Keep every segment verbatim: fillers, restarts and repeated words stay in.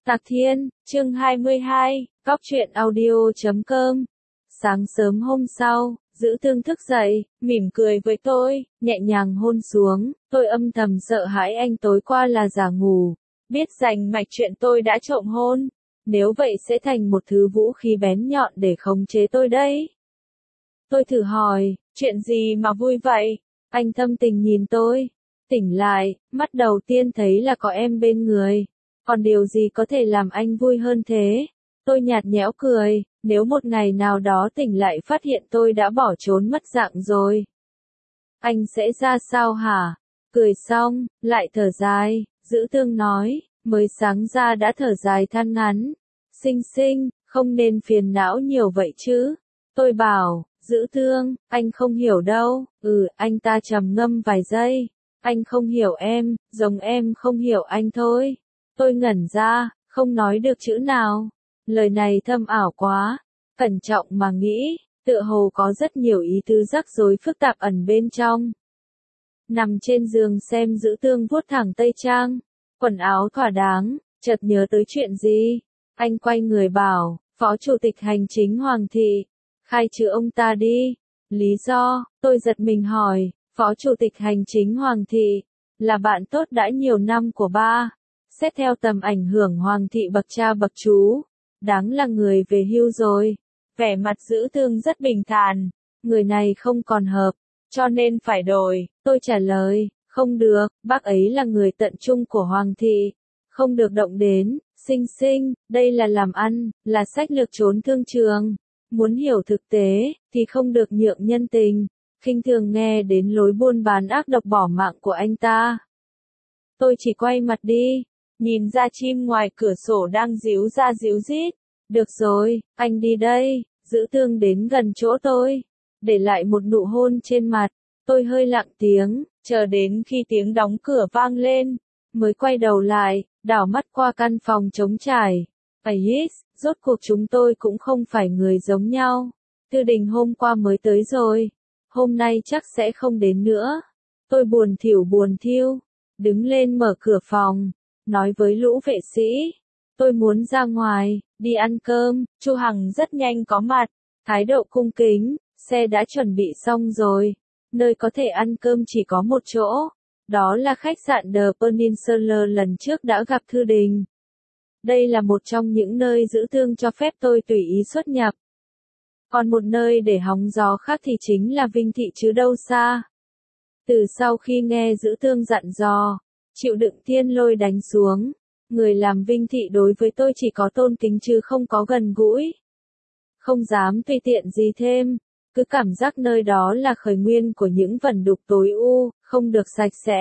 Tạc Thiên, chương hai mươi hai, góc truyện audio chấm com. Sáng sớm hôm sau, Dữ Tương thức dậy, mỉm cười với tôi, nhẹ nhàng hôn xuống, tôi âm thầm sợ hãi anh tối qua là giả ngủ, biết rành mạch chuyện tôi đã trộm hôn, nếu vậy sẽ thành một thứ vũ khí bén nhọn để khống chế tôi đấy. Tôi thử hỏi, chuyện gì mà vui vậy? Anh thâm tình nhìn tôi, tỉnh lại, mắt đầu tiên thấy là có em bên người. Còn điều gì có thể làm anh vui hơn thế? Tôi nhạt nhẽo cười, nếu một ngày nào đó tỉnh lại phát hiện tôi đã bỏ trốn mất dạng rồi. Anh sẽ ra sao hả? Cười xong, lại thở dài, Dữ Tương nói, mới sáng ra đã thở dài than ngắn. Xinh xinh, không nên phiền não nhiều vậy chứ. Tôi bảo, Dữ Tương, anh không hiểu đâu. Ừ, anh ta trầm ngâm vài giây. Anh không hiểu em, giống em không hiểu anh thôi. Tôi ngẩn ra, không nói được chữ nào. Lời này thâm ảo quá. Cẩn trọng mà nghĩ, tựa hồ có rất nhiều ý tứ rắc rối phức tạp ẩn bên trong. Nằm trên giường xem Dữ Tương vuốt thẳng tây trang, quần áo thỏa đáng, chợt nhớ tới chuyện gì. Anh quay người bảo, Phó Chủ tịch Hành chính Hoàng thị, khai trừ ông ta đi. Lý do, tôi giật mình hỏi, Phó Chủ tịch Hành chính Hoàng thị, là bạn tốt đã nhiều năm của ba. Xét theo tầm ảnh hưởng Hoàng thị bậc cha bậc chú, đáng là người về hưu rồi. Vẻ mặt Dữ Tương rất bình thản, người này không còn hợp, cho nên phải đổi. Tôi trả lời, không được, bác ấy là người tận trung của Hoàng thị, không được động đến. Xinh xinh, đây là làm ăn, là sách lược trốn thương trường. Muốn hiểu thực tế, thì không được nhượng nhân tình. Khinh thường nghe đến lối buôn bán ác độc bỏ mạng của anh ta. Tôi chỉ quay mặt đi, nhìn ra chim ngoài cửa sổ đang ríu ra ríu rít. Được rồi, anh đi đây. Dữ Tương đến gần chỗ tôi, để lại một nụ hôn trên mặt. Tôi hơi lặng tiếng, chờ đến khi tiếng đóng cửa vang lên, mới quay đầu lại, đảo mắt qua căn phòng trống trải. Ais, rốt cuộc chúng tôi cũng không phải người giống nhau. Tư Đình hôm qua mới tới rồi, hôm nay chắc sẽ không đến nữa. Tôi buồn thỉu buồn thiu, đứng lên mở cửa phòng, nói với lũ vệ sĩ, tôi muốn ra ngoài, đi ăn cơm. Chu Hằng rất nhanh có mặt, thái độ cung kính, xe đã chuẩn bị xong rồi, nơi có thể ăn cơm chỉ có một chỗ, đó là khách sạn The Peninsula lần trước đã gặp Thư Đình. Đây là một trong những nơi Dữ Tương cho phép tôi tùy ý xuất nhập. Còn một nơi để hóng gió khác thì chính là Vinh Thị chứ đâu xa. Từ sau khi nghe Dữ Tương dặn dò, chịu đựng thiên lôi đánh xuống, người làm Vinh Thị đối với tôi chỉ có tôn kính chứ không có gần gũi. Không dám tùy tiện gì thêm, cứ cảm giác nơi đó là khởi nguyên của những vẩn đục tối u, không được sạch sẽ.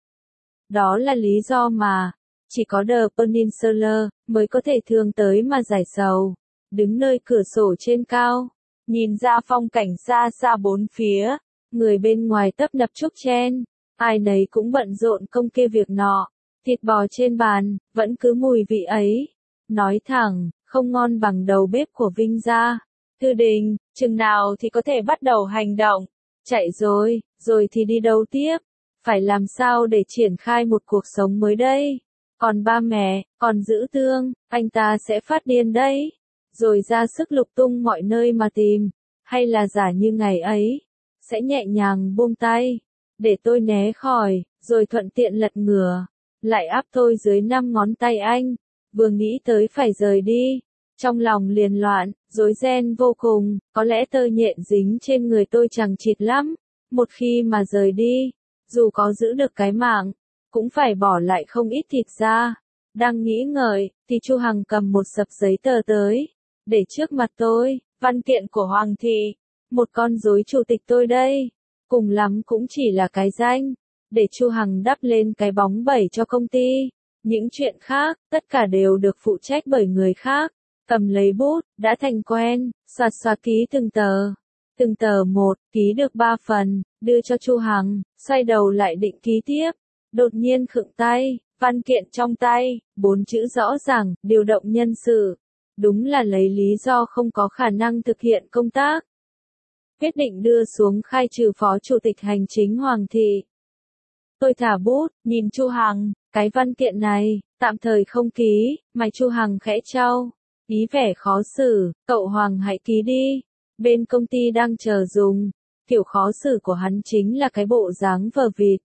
Đó là lý do mà, chỉ có The Peninsula mới có thể thường tới mà giải sầu. Đứng nơi cửa sổ trên cao, nhìn ra phong cảnh xa xa bốn phía, người bên ngoài tấp nập chúc chen, ai nấy cũng bận rộn công kia việc nọ. Thịt bò trên bàn, vẫn cứ mùi vị ấy. Nói thẳng, không ngon bằng đầu bếp của Vinh gia. Thư Đình, chừng nào thì có thể bắt đầu hành động? Chạy rồi, rồi thì đi đâu tiếp? Phải làm sao để triển khai một cuộc sống mới đây? Còn ba mẹ, còn Dữ Tương, anh ta sẽ phát điên đấy. Rồi ra sức lục tung mọi nơi mà tìm. Hay là giả như ngày ấy, sẽ nhẹ nhàng buông tay, để tôi né khỏi, rồi thuận tiện lật ngửa, lại áp tôi dưới năm ngón tay anh. Vừa nghĩ tới phải rời đi, trong lòng liền loạn, rối ren vô cùng, có lẽ tơ nhện dính trên người tôi chằng chịt lắm. Một khi mà rời đi, dù có giữ được cái mạng, cũng phải bỏ lại không ít thịt ra. Đang nghĩ ngợi, thì Chu Hằng cầm một sập giấy tờ tới, để trước mặt tôi, văn kiện của Hoàng thị, một con rối chủ tịch tôi đây, cùng lắm cũng chỉ là cái danh, để Chu Hằng đắp lên cái bóng bẩy cho công ty. Những chuyện khác, tất cả đều được phụ trách bởi người khác. Cầm lấy bút, đã thành quen, xoạt xoạt ký từng tờ. Từng tờ một, ký được ba phần, đưa cho Chu Hằng, xoay đầu lại định ký tiếp. Đột nhiên khựng tay, văn kiện trong tay, bốn chữ rõ ràng, điều động nhân sự. Đúng là lấy lý do không có khả năng thực hiện công tác. Quyết định đưa xuống khai trừ Phó Chủ tịch Hành chính Hoàng thị. Tôi thả bút, nhìn Chu Hằng, Cái văn kiện này, tạm thời không ký, mày Chu Hằng khẽ trao, ý vẻ khó xử, cậu Hoàng hãy ký đi, bên công ty đang chờ dùng, kiểu khó xử của hắn chính là cái bộ dáng vờ vịt.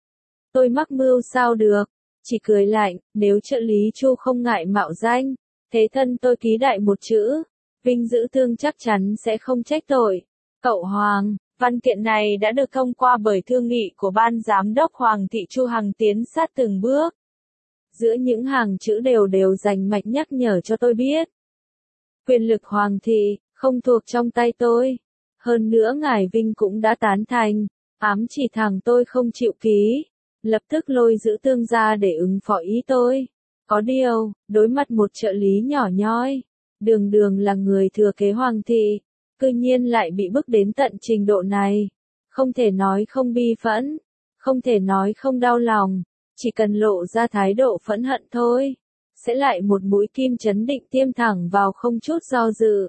Tôi mắc mưu sao được, chỉ cười lạnh, nếu trợ lý Chu không ngại mạo danh, thế thân tôi ký đại một chữ, Vinh Dữ Thương chắc chắn sẽ không trách tội. Cậu Hoàng, văn kiện này đã được thông qua bởi thương nghị của ban giám đốc Hoàng thị. Chu Hằng tiến sát từng bước. Giữa những hàng chữ đều đều rành mạch nhắc nhở cho tôi biết. Quyền lực Hoàng thị, không thuộc trong tay tôi. Hơn nữa ngài Vinh cũng đã tán thành, ám chỉ thằng tôi không chịu ký. Lập tức lôi Dữ Thương ra để ứng phó ý tôi. Có điều, đối mặt một trợ lý nhỏ nhoi, đường đường là người thừa kế Hoàng thị, cư nhiên lại bị bức đến tận trình độ này. Không thể nói không bi phẫn, không thể nói không đau lòng, chỉ cần lộ ra thái độ phẫn hận thôi, sẽ lại một mũi kim chấn định tiêm thẳng vào không chút do dự.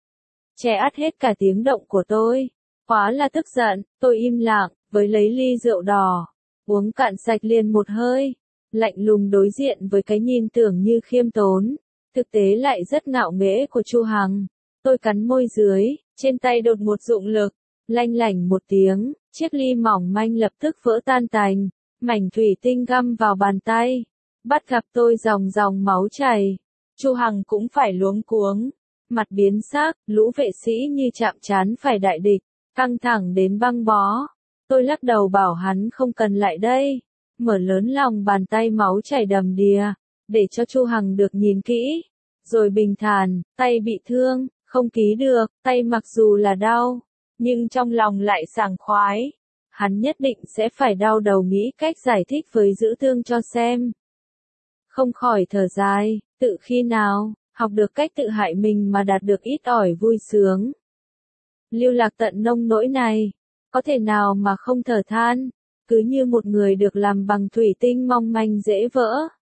Che át hết cả tiếng động của tôi, quá là tức giận, tôi im lặng, với lấy ly rượu đỏ, uống cạn sạch liền một hơi, lạnh lùng đối diện với cái nhìn tưởng như khiêm tốn, thực tế lại rất ngạo nghễ của Chu Hằng. Tôi cắn môi dưới, trên tay đột một dụng lực, lanh lảnh một tiếng, chiếc ly mỏng manh lập tức vỡ tan tành, mảnh thủy tinh găm vào bàn tay, bắt gặp tôi dòng dòng máu chảy. Chu Hằng cũng phải luống cuống, mặt biến sắc, lũ vệ sĩ như chạm trán phải đại địch, căng thẳng đến băng bó. Tôi lắc đầu bảo hắn không cần lại đây, mở lớn lòng bàn tay máu chảy đầm đìa, để cho Chu Hằng được nhìn kỹ, rồi bình thản, tay bị thương, không ký được, tay mặc dù là đau, nhưng trong lòng lại sảng khoái. Hắn nhất định sẽ phải đau đầu nghĩ cách giải thích với Dữ Thương cho xem. Không khỏi thở dài, tự khi nào, học được cách tự hại mình mà đạt được ít ỏi vui sướng. Lưu lạc tận nông nỗi này, có thể nào mà không thở than, cứ như một người được làm bằng thủy tinh mong manh dễ vỡ.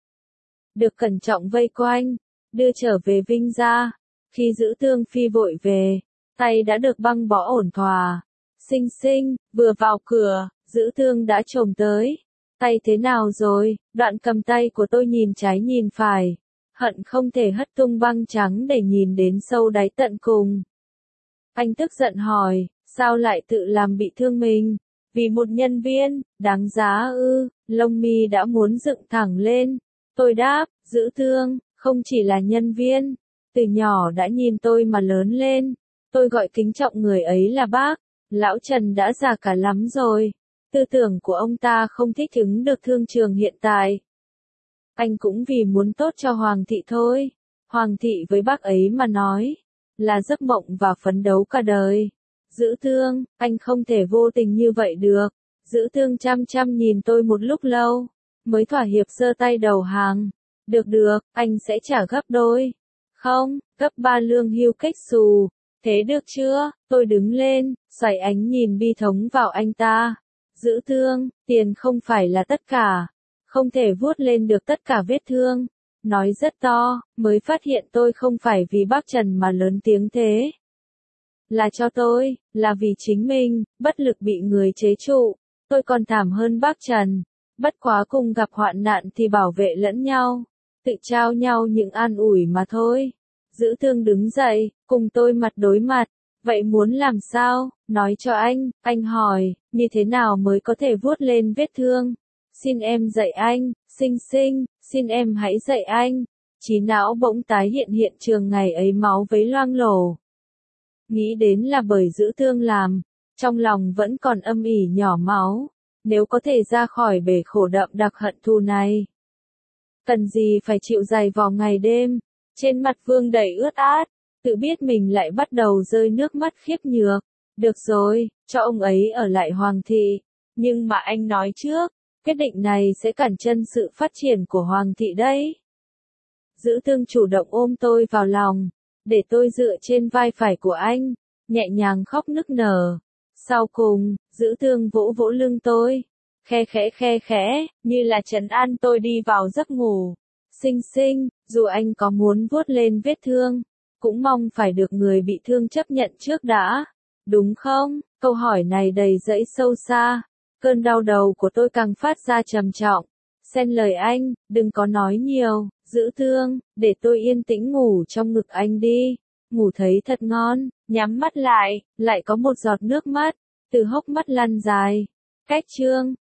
Được cẩn trọng vây quanh, đưa trở về Vinh gia, khi Dữ Thương phi vội về, tay đã được băng bó ổn thỏa. Xinh xinh, vừa vào cửa, Dữ Thương đã chồm tới. Tay thế nào rồi? Đoạn cầm tay của tôi nhìn trái nhìn phải. Hận không thể hất tung băng trắng để nhìn đến sâu đáy tận cùng. Anh tức giận hỏi, sao lại tự làm bị thương mình? Vì một nhân viên, đáng giá ư, lông mi đã muốn dựng thẳng lên. Tôi đáp, Dữ Thương, không chỉ là nhân viên. Từ nhỏ đã nhìn tôi mà lớn lên. Tôi gọi kính trọng người ấy là bác. Lão Trần đã già cả lắm rồi. Tư tưởng của ông ta không thích ứng được thương trường hiện tại. Anh cũng vì muốn tốt cho Hoàng thị thôi. Hoàng thị với bác ấy mà nói, là giấc mộng và phấn đấu cả đời. Dữ Thương, anh không thể vô tình như vậy được. Dữ Thương chăm chăm nhìn tôi một lúc lâu, mới thỏa hiệp giơ tay đầu hàng. Được được, anh sẽ trả gấp đôi. Không, gấp ba lương hưu cách xù. Thế được chưa? Tôi đứng lên, xoay ánh nhìn bi thống vào anh ta. Dữ Thương, tiền không phải là tất cả. Không thể vuốt lên được tất cả vết thương. Nói rất to, mới phát hiện tôi không phải vì bác Trần mà lớn tiếng thế. Là cho tôi, là vì chính mình, bất lực bị người chế trụ. Tôi còn thảm hơn bác Trần. Bất quá cùng gặp hoạn nạn thì bảo vệ lẫn nhau. Tự trao nhau những an ủi mà thôi. Dữ Thương đứng dậy, cùng tôi mặt đối mặt. Vậy muốn làm sao? Nói cho anh, anh hỏi, như thế nào mới có thể vuốt lên vết thương? Xin em dạy anh, Xinh Xinh, xin em hãy dạy anh. Trí não bỗng tái hiện hiện trường ngày ấy máu vấy loang lổ. Nghĩ đến là bởi Dữ Thương làm, trong lòng vẫn còn âm ỉ nhỏ máu. Nếu có thể ra khỏi bể khổ đậm đặc hận thù này, cần gì phải chịu dày vò ngày đêm. Trên mặt Vương đầy ướt át, tự biết mình lại bắt đầu rơi nước mắt khiếp nhược. Được rồi, cho ông ấy ở lại Hoàng thị. Nhưng mà anh nói trước, quyết định này sẽ cản chân sự phát triển của Hoàng thị đấy. Dữ Thương chủ động ôm tôi vào lòng, để tôi dựa trên vai phải của anh, nhẹ nhàng khóc nức nở. Sau cùng, Dữ Thương vỗ vỗ lưng tôi, khe khẽ khe khẽ, như là trấn an tôi đi vào giấc ngủ. Xinh Xinh, dù anh có muốn vuốt lên vết thương, cũng mong phải được người bị thương chấp nhận trước đã. Đúng không? Câu hỏi này đầy rẫy sâu xa. Cơn đau đầu của tôi càng phát ra trầm trọng. Xen lời anh, đừng có nói nhiều, Dữ Thương, để tôi yên tĩnh ngủ trong ngực anh đi. Ngủ thấy thật ngon, nhắm mắt lại, lại có một giọt nước mắt, từ hốc mắt lăn dài. Cách chương